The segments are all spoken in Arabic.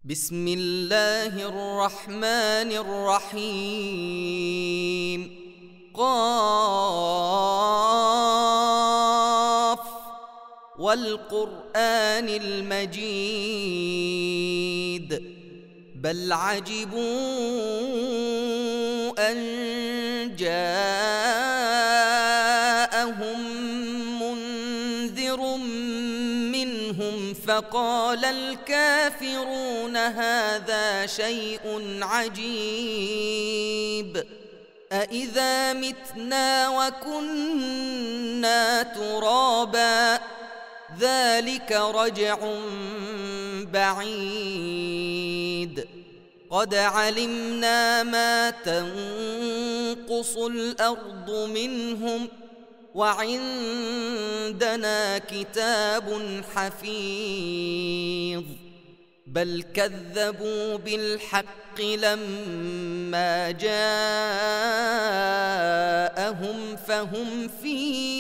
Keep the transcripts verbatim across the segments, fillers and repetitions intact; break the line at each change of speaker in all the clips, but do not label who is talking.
بسم الله الرحمن الرحيم. قاف والقرآن المجيد بل عجبوا أن جاءهم منذر منهم فقال الكافرون هذا شيء عجيب أإذا متنا وكنا ترابا ذلك رجع بعيد قد علمنا ما تنقص الأرض منهم وعندنا كتاب حفيظ بل كذبوا بالحق لما جاءهم فهم في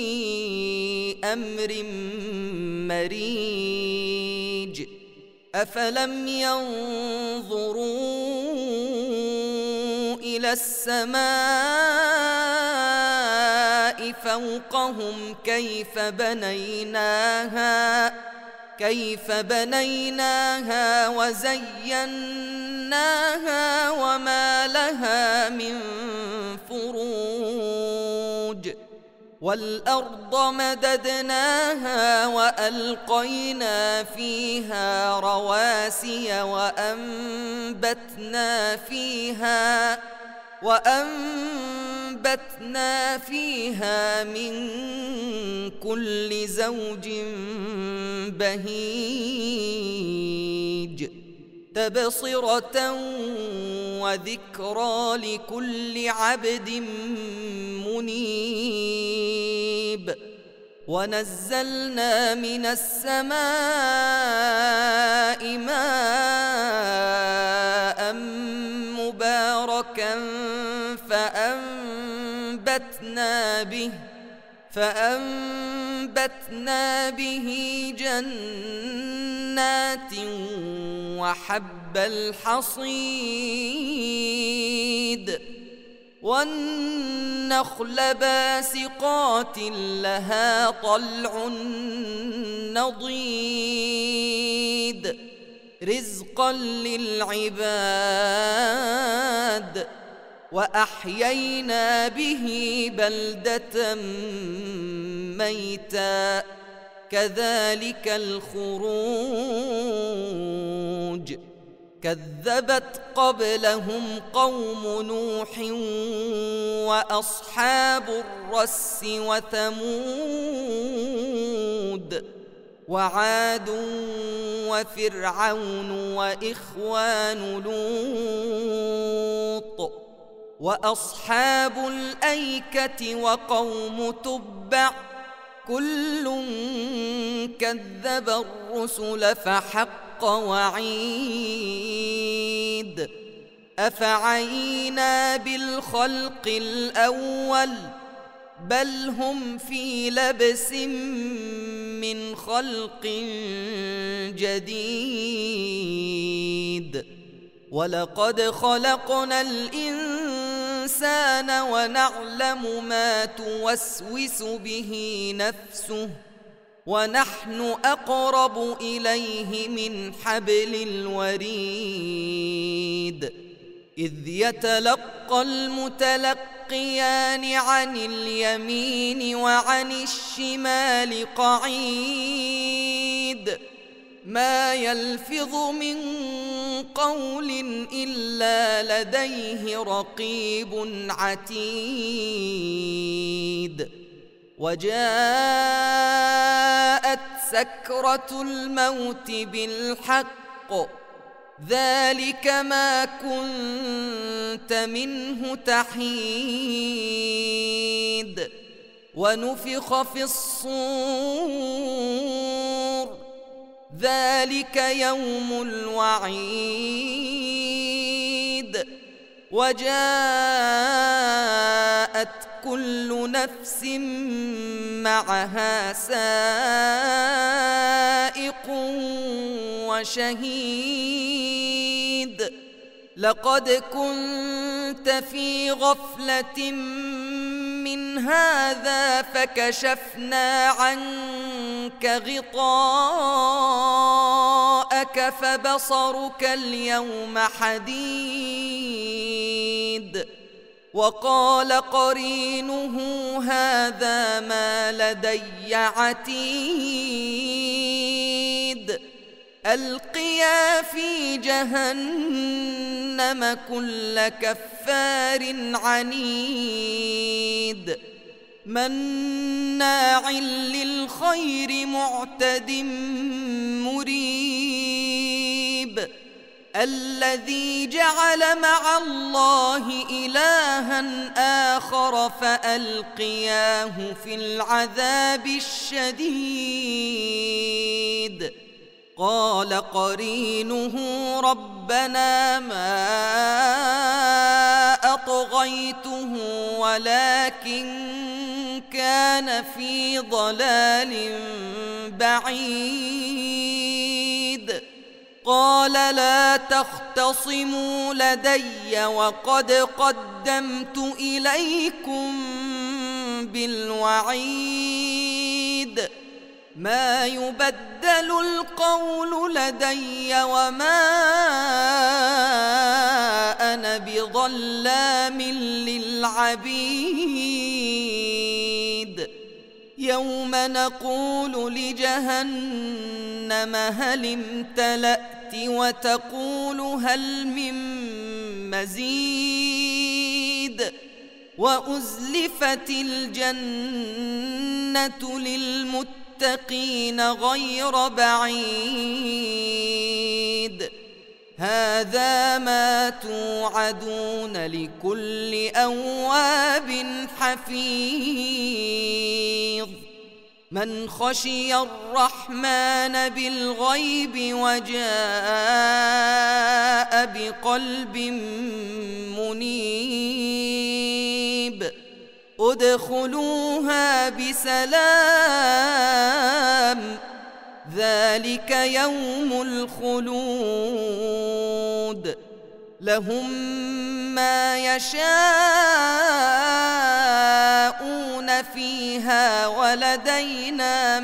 أمر مريج أفلم ينظروا إلى السماء فوقهم كيف بنيناها كيف بنيناها وزيناها وما لها من فروج والأرض مددناها وألقينا فيها رواسي وأنبتنا فيها وأنبتنا فيها من كل زوج بهيج تبصرة وذكرى لكل عبد منيب ونزلنا من السماء ماء مباركا فأنبتنا به فأنبتنا به جنات وحب الحصيد والنخل باسقات لها طلع نضيد رزقا للعباد وأحيينا به بلدة ميتا كذلك الخروج كذبت قبلهم قوم نوح وأصحاب الرس وثمود وعاد وفرعون وإخوان لوط وأصحاب الأيكة وقوم تبع كل كذب الرسل فحق وعيد أفعينا بالخلق الأول بل هم في لبس من خلق جديد ولقد خلقنا الإنسان ونعلم ما توسوس به نفسه ونحن أقرب إليه من حبل الوريد إذ يتلقى المتلقيان عن اليمين وعن الشمال قعيد ما يلفظ من قول إلا لديه رقيب عتيد وجاءت سكرة الموت بالحق ذلك ما كنت منه تحيد ونفخ في الصور ذلك يوم الوعيد وجاءت كل نفس معها سائق وشهيد لقد كنت في غفلة من هذا فكشفنا عنك غطاءك فبصرك اليوم حديد. وقال قرينه هذا ما لدي عتيد. ألقيا في جهنم كل كفار عنيد مناع للخير معتد مريب. الذي جعل مع الله إلها آخر فألقياه في العذاب الشديد. قال قرينه ربنا ما أطغيته ولكن كان في ضلال بعيد. قال لا تختصموا لدي وقد قدمت إليكم بالوعيد. ما يبدل القول لدي وما أنا بظلام للعبيد. يوم نقول لجهنم هل امتلأت وتقول هل من مزيد. وأزلفت الجنة للمتقين غير بعيد. هذا ما توعدون لكل أواب حفيظ. من خشي الرحمن بالغيب وجاء بقلب منيب. ادخلوها بسلام ذلك يوم الخلود. لهم ما يشاءون فيها ولدينا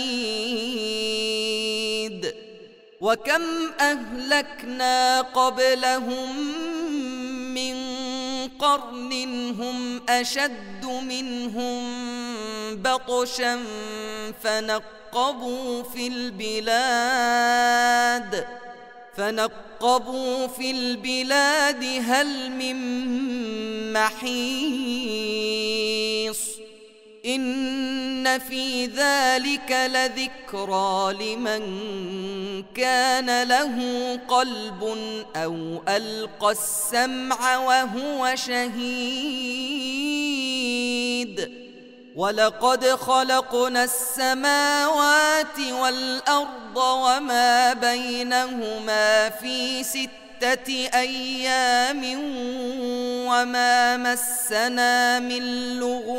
مزيد. وكم أهلكنا قبلهم من قرن هم أشد منهم بطشا فنقبوا في البلاد فنقبوا في البلاد هل من محيص. إن في ذلك لذكرى لمن كان له قلب أو ألقى السمع وهو شهيد. ولقد خلقنا السماوات والأرض وما بينهما في ستة أيام وما مسنا من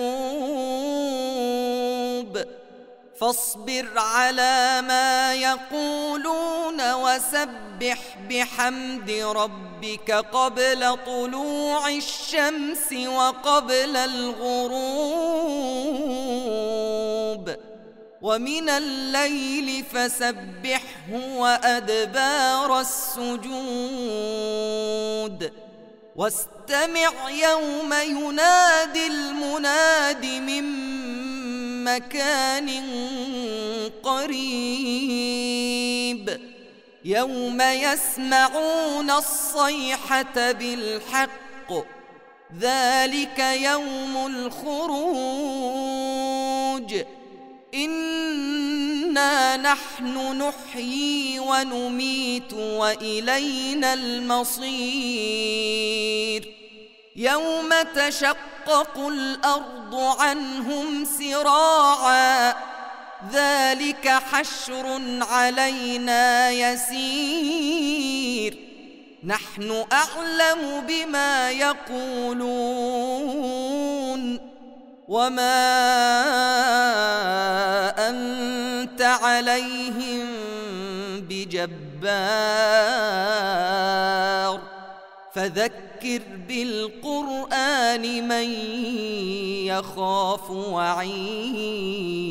لغوب. فاصبر على ما يقولون وسبح بحمد ربك قبل طلوع الشمس وقبل الغروب ومن الليل فسبحه وأدبار السجود. واستمع يوم ينادي المناد من مكان قريب. يوم يسمعون الصيحة بالحق ذلك يوم الخروج. إنا نحن نحيي ونميت وإلينا المصير. يوم تشقق الأرض عنهم سراعا ذلك حشر علينا يسير. نحن أعلم بما يقولون وما أنت عليهم بجبار. جبار فذكر بالقرآن من يخاف وعيد